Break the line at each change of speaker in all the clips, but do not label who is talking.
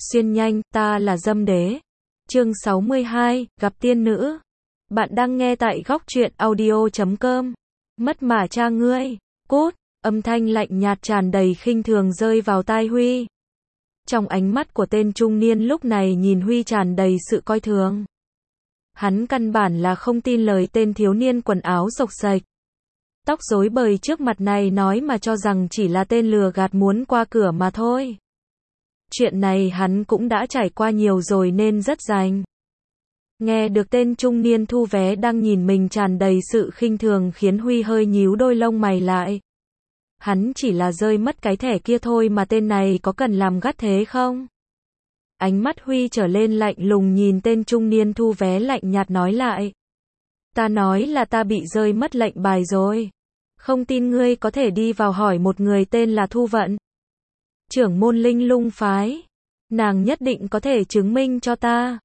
Xuyên nhanh, ta là Dâm Đế. Chương 62, gặp tiên nữ. Bạn đang nghe tại góc truyện audio.com. Mất mà cha ngươi. Cút, âm thanh lạnh nhạt tràn đầy khinh thường rơi vào tai Huy. Trong ánh mắt của tên trung niên lúc này nhìn Huy tràn đầy sự coi thường. Hắn căn bản là không tin lời tên thiếu niên quần áo xộc xệch, tóc rối bời trước mặt này nói mà cho rằng chỉ là tên lừa gạt muốn qua cửa mà thôi. Chuyện này hắn cũng đã trải qua nhiều rồi nên rất rành. Nghe được tên trung niên thu vé đang nhìn mình tràn đầy sự khinh thường khiến Huy hơi nhíu đôi lông mày lại. Hắn chỉ là rơi mất cái thẻ kia thôi mà tên này có cần làm gắt thế không? Ánh mắt Huy trở lên lạnh lùng nhìn tên trung niên thu vé lạnh nhạt nói lại. Ta nói là ta bị rơi mất lệnh bài rồi. Không tin ngươi có thể đi vào hỏi một người tên là Thu Vận, trưởng môn Linh Lung phái. Nàng nhất định có thể chứng minh cho ta.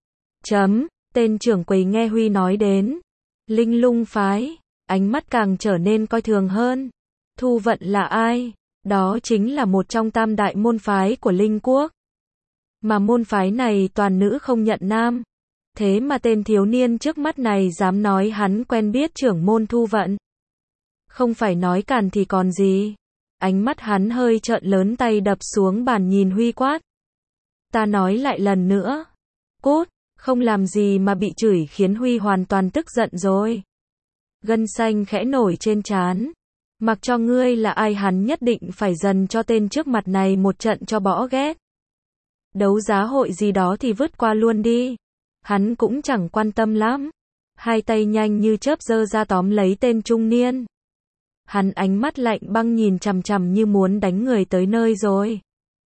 Tên trưởng quầy nghe Huy nói đến Linh Lung phái, ánh mắt càng trở nên coi thường hơn. Thu Vận là ai? Đó chính là một trong tam đại môn phái của Linh Quốc. Mà môn phái này toàn nữ không nhận nam. Thế mà tên thiếu niên trước mắt này dám nói hắn quen biết trưởng môn Thu Vận. Không phải nói càn thì còn gì. Ánh mắt hắn hơi trợn lớn, tay đập xuống bàn nhìn Huy quát. Ta nói lại lần nữa. Cút, không làm gì mà bị chửi khiến Huy hoàn toàn tức giận rồi. Gân xanh khẽ nổi trên trán. Mặc cho ngươi là ai hắn nhất định phải dần cho tên trước mặt này một trận cho bỏ ghét. Đấu giá hội gì đó thì vứt qua luôn đi. Hắn cũng chẳng quan tâm lắm. Hai tay nhanh như chớp giơ ra tóm lấy tên trung niên. Hắn ánh mắt lạnh băng nhìn chằm chằm như muốn đánh người tới nơi rồi.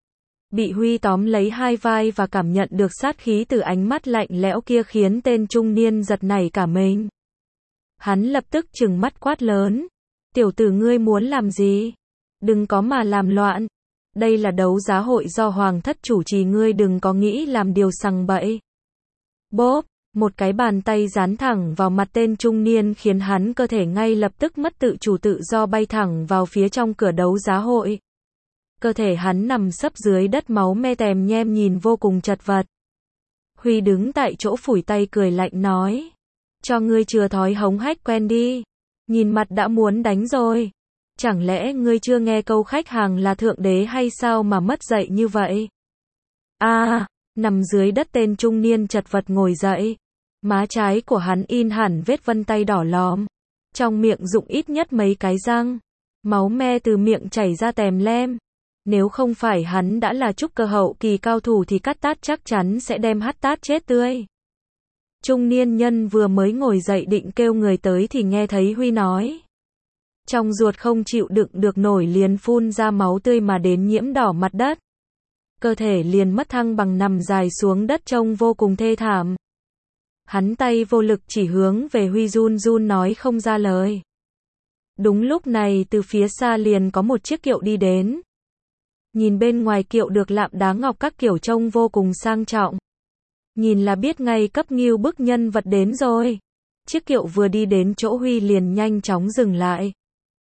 Bị Huy tóm lấy hai vai và cảm nhận được sát khí từ ánh mắt lạnh lẽo kia khiến tên trung niên giật nảy cả mình. Hắn lập tức trừng mắt quát lớn. Tiểu tử ngươi muốn làm gì? Đừng có mà làm loạn. Đây là đấu giá hội do Hoàng thất chủ trì, ngươi đừng có nghĩ làm điều sằng bậy. Bốp, một cái bàn tay dán thẳng vào mặt tên trung niên khiến hắn cơ thể ngay lập tức mất tự chủ, tự do bay thẳng vào phía trong cửa đấu giá hội. Cơ thể hắn nằm sấp dưới đất, máu me tèm nhem nhìn vô cùng chật vật. Huy đứng tại chỗ phủi tay cười lạnh nói. Cho ngươi chừa thói hống hách quen đi. Nhìn mặt đã muốn đánh rồi. Chẳng lẽ ngươi chưa nghe câu khách hàng là thượng đế hay sao mà mất dậy như vậy? Nằm dưới đất tên trung niên chật vật ngồi dậy. Má trái của hắn in hẳn vết vân tay đỏ lòm. Trong miệng rụng ít nhất mấy cái răng. Máu me từ miệng chảy ra tèm lem. Nếu không phải hắn đã là trúc cơ hậu kỳ cao thủ thì cắt tát chắc chắn sẽ đem hắt tát chết tươi. Trung niên nhân vừa mới ngồi dậy định kêu người tới thì nghe thấy Huy nói. Trong ruột không chịu đựng được nổi liền phun ra máu tươi mà đến nhiễm đỏ mặt đất. Cơ thể liền mất thăng bằng nằm dài xuống đất trông vô cùng thê thảm. Hắn tay vô lực chỉ hướng về Huy run run nói không ra lời. Đúng lúc này từ phía xa liền có một chiếc kiệu đi đến. Nhìn bên ngoài kiệu được lạm đá ngọc các kiểu trông vô cùng sang trọng. Nhìn là biết ngay cấp ngưu bức nhân vật đến rồi. Chiếc kiệu vừa đi đến chỗ Huy liền nhanh chóng dừng lại.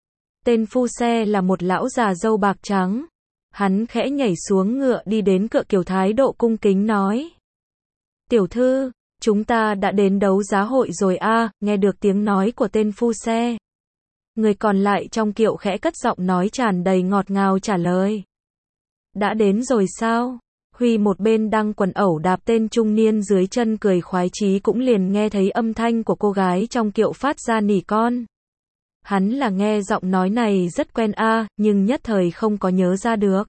Tên phu xe là một lão già râu bạc trắng. Hắn khẽ nhảy xuống ngựa đi đến cựa kiệu, thái độ cung kính nói. Tiểu thư, chúng ta đã đến đấu giá hội rồi nghe được tiếng nói của tên phu xe. Người còn lại trong kiệu khẽ cất giọng nói tràn đầy ngọt ngào trả lời. Đã đến rồi sao? Huy một bên đang quần ẩu đạp tên trung niên dưới chân cười khoái chí cũng liền nghe thấy âm thanh của cô gái trong kiệu phát ra nỉ con. Hắn là nghe giọng nói này rất quen nhưng nhất thời không có nhớ ra được.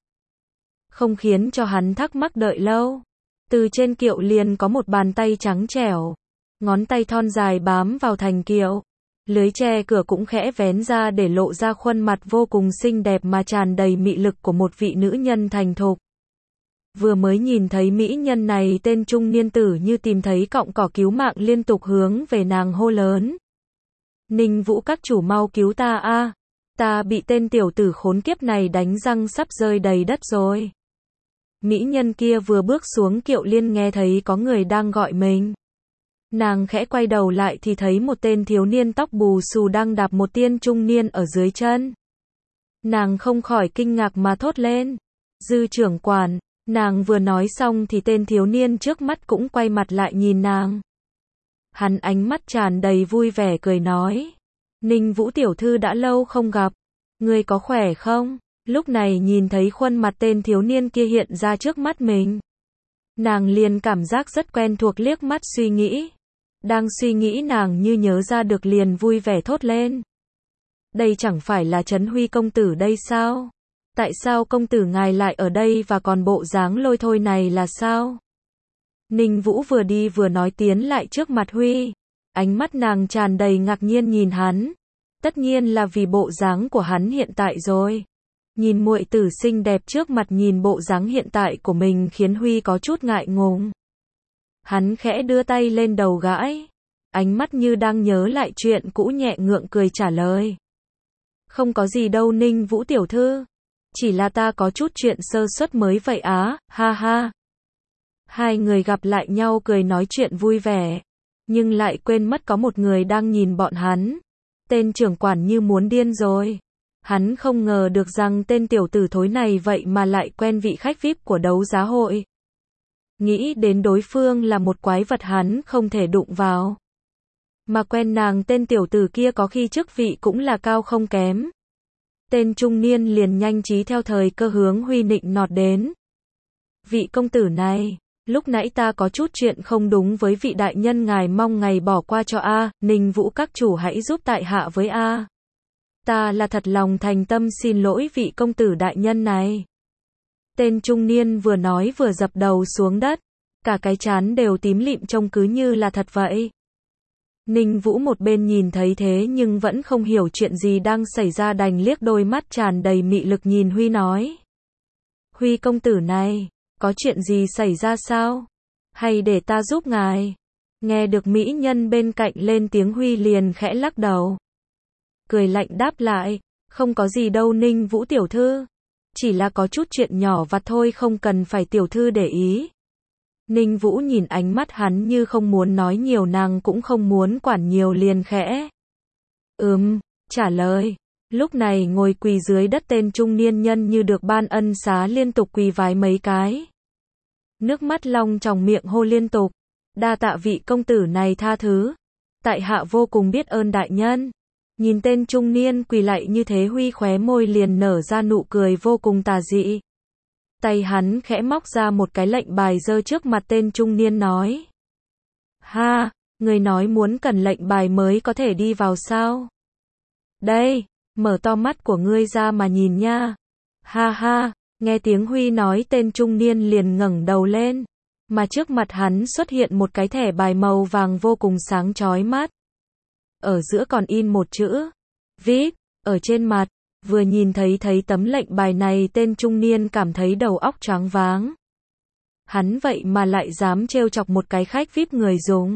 Không khiến cho hắn thắc mắc đợi lâu. Từ trên kiệu liền có một bàn tay trắng trẻo. Ngón tay thon dài bám vào thành kiệu. Lưới che cửa cũng khẽ vén ra để lộ ra khuôn mặt vô cùng xinh đẹp mà tràn đầy mị lực của một vị nữ nhân thành thục. Vừa mới nhìn thấy mỹ nhân này, tên trung niên tử như tìm thấy cọng cỏ cứu mạng liên tục hướng về nàng hô lớn. Ninh Vũ các chủ mau cứu ta ta bị tên tiểu tử khốn kiếp này đánh răng sắp rơi đầy đất rồi. Mỹ nhân kia vừa bước xuống kiệu liền nghe thấy có người đang gọi mình. Nàng khẽ quay đầu lại thì thấy một tên thiếu niên tóc bù xù đang đạp một tên trung niên ở dưới chân. Nàng không khỏi kinh ngạc mà thốt lên. Dư trưởng quản, Nàng vừa nói xong thì tên thiếu niên trước mắt cũng quay mặt lại nhìn nàng. Hắn ánh mắt tràn đầy vui vẻ cười nói. Ninh Vũ tiểu thư đã lâu không gặp. Ngươi có khỏe không? Lúc này nhìn thấy khuôn mặt tên thiếu niên kia hiện ra trước mắt mình. Nàng liền cảm giác rất quen thuộc, liếc mắt suy nghĩ. Đang suy nghĩ nàng như nhớ ra được liền vui vẻ thốt lên. Đây chẳng phải là Trấn Huy công tử đây sao? Tại sao công tử ngài lại ở đây và còn bộ dáng lôi thôi này là sao? Ninh Vũ vừa đi vừa nói tiến lại trước mặt Huy. Ánh mắt nàng tràn đầy ngạc nhiên nhìn hắn. Tất nhiên là vì bộ dáng của hắn hiện tại rồi. Nhìn muội tử xinh đẹp trước mặt, nhìn bộ dáng hiện tại của mình khiến Huy có chút ngại ngùng. Hắn khẽ đưa tay lên đầu gãi. Ánh mắt như đang nhớ lại chuyện cũ, nhẹ ngượng cười trả lời. Không có gì đâu Ninh Vũ tiểu thư. Chỉ là ta có chút chuyện sơ suất mới vậy á, ha ha. Hai người gặp lại nhau cười nói chuyện vui vẻ. Nhưng lại quên mất có một người đang nhìn bọn hắn. Tên trưởng quản như muốn điên rồi. Hắn không ngờ được rằng tên tiểu tử thối này vậy mà lại quen vị khách VIP của đấu giá hội. Nghĩ đến đối phương là một quái vật hắn không thể đụng vào. Mà quen nàng tên tiểu tử kia có khi chức vị cũng là cao không kém. Tên trung niên liền nhanh trí theo thời cơ hướng Huy nịnh nọt đến. Vị công tử này, lúc nãy ta có chút chuyện không đúng với vị đại nhân, ngài mong ngài bỏ qua cho a. Ninh Vũ các chủ hãy giúp tại hạ với a. Ta là thật lòng thành tâm xin lỗi vị công tử đại nhân này. Tên trung niên vừa nói vừa dập đầu xuống đất. Cả cái trán đều tím lịm trông cứ như là thật vậy. Ninh Vũ một bên nhìn thấy thế nhưng vẫn không hiểu chuyện gì đang xảy ra, đành liếc đôi mắt tràn đầy mị lực nhìn Huy nói. Huy công tử này, có chuyện gì xảy ra sao? Hay để ta giúp ngài? Nghe được mỹ nhân bên cạnh lên tiếng, Huy liền khẽ lắc đầu. Cười lạnh đáp lại, không có gì đâu Ninh Vũ tiểu thư. Chỉ là có chút chuyện nhỏ vặt thôi, không cần phải tiểu thư để ý. Ninh Vũ nhìn ánh mắt hắn như không muốn nói nhiều, nàng cũng không muốn quản nhiều liền khẽ. Trả lời. Lúc này ngồi quỳ dưới đất tên trung niên nhân như được ban ân xá liên tục quỳ vái mấy cái. Nước mắt long tròng, miệng hô liên tục. Đa tạ vị công tử này tha thứ. Tại hạ vô cùng biết ơn đại nhân. Nhìn tên trung niên quỳ lạy như thế, Huy khóe môi liền nở ra nụ cười vô cùng tà dị. Tay hắn khẽ móc ra một cái lệnh bài giơ trước mặt tên trung niên nói. Ha, người nói muốn cần lệnh bài mới có thể đi vào sao? Đây, mở to mắt của ngươi ra mà nhìn nha. Ha ha, nghe tiếng Huy nói tên trung niên liền ngẩng đầu lên. Mà trước mặt hắn xuất hiện một cái thẻ bài màu vàng vô cùng sáng chói mắt. Ở giữa còn in một chữ VIP ở trên mặt. Vừa nhìn thấy tấm lệnh bài này, tên trung niên cảm thấy đầu óc choáng váng. Hắn vậy mà lại dám trêu chọc một cái khách VIP người dùng.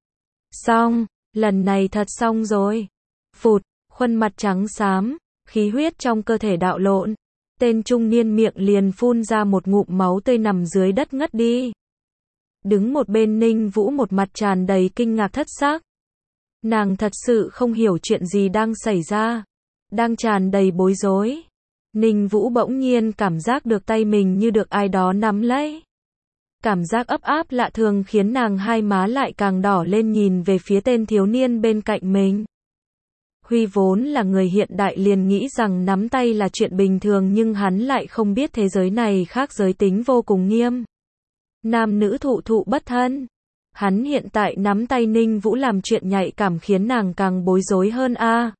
Xong, lần này thật xong rồi. Phụt, khuôn mặt trắng xám, khí huyết trong cơ thể đạo lộn. Tên trung niên miệng liền phun ra một ngụm máu tươi, nằm dưới đất ngất đi. Đứng một bên Ninh Vũ một mặt tràn đầy kinh ngạc thất xác. Nàng thật sự không hiểu chuyện gì đang xảy ra. Đang tràn đầy bối rối. Ninh Vũ bỗng nhiên cảm giác được tay mình như được ai đó nắm lấy. Cảm giác ấp áp lạ thường khiến nàng hai má lại càng đỏ lên, nhìn về phía tên thiếu niên bên cạnh mình. Huy vốn là người hiện đại liền nghĩ rằng nắm tay là chuyện bình thường, nhưng hắn lại không biết thế giới này khác giới tính vô cùng nghiêm. Nam nữ thụ thụ bất thân. Hắn hiện tại nắm tay Ninh Vũ làm chuyện nhạy cảm khiến nàng càng bối rối hơn a.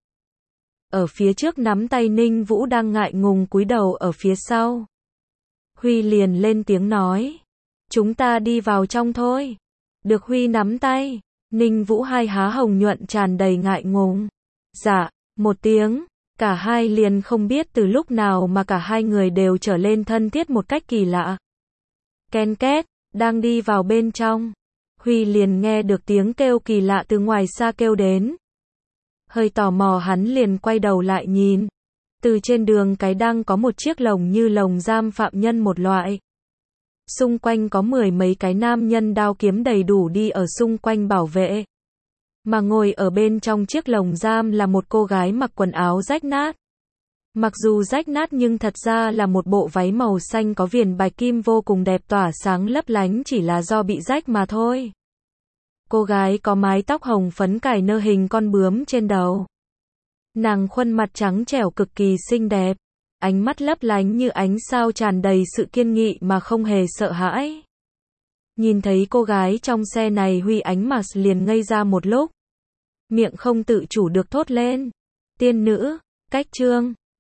Ở phía trước nắm tay Ninh Vũ đang ngại ngùng cúi đầu ở phía sau. Huy liền lên tiếng nói. Chúng ta đi vào trong thôi. Được Huy nắm tay. Ninh Vũ hai há hồng nhuận tràn đầy ngại ngùng. Dạ, một tiếng. Cả hai liền không biết từ lúc nào mà cả hai người đều trở lên thân thiết một cách kỳ lạ. Ken két, đang đi vào bên trong. Huy liền nghe được tiếng kêu kỳ lạ từ ngoài xa kêu đến. Hơi tò mò hắn liền quay đầu lại nhìn. Từ trên đường cái đang có một chiếc lồng như lồng giam phạm nhân một loại. Xung quanh có mười mấy cái nam nhân đao kiếm đầy đủ đi ở xung quanh bảo vệ. Mà ngồi ở bên trong chiếc lồng giam là một cô gái mặc quần áo rách nát. Mặc dù rách nát nhưng thật ra là một bộ váy màu xanh có viền bạch kim vô cùng đẹp tỏa sáng lấp lánh, chỉ là do bị rách mà thôi. Cô gái có mái tóc hồng phấn cài nơ hình con bướm trên đầu. Nàng khuôn mặt trắng trẻo cực kỳ xinh đẹp, ánh mắt lấp lánh như ánh sao tràn đầy sự kiên nghị mà không hề sợ hãi. Nhìn thấy cô gái trong xe này Huy Ánh Mars liền ngây ra một lúc. Miệng không tự chủ được thốt lên. Tiên nữ, cách chương.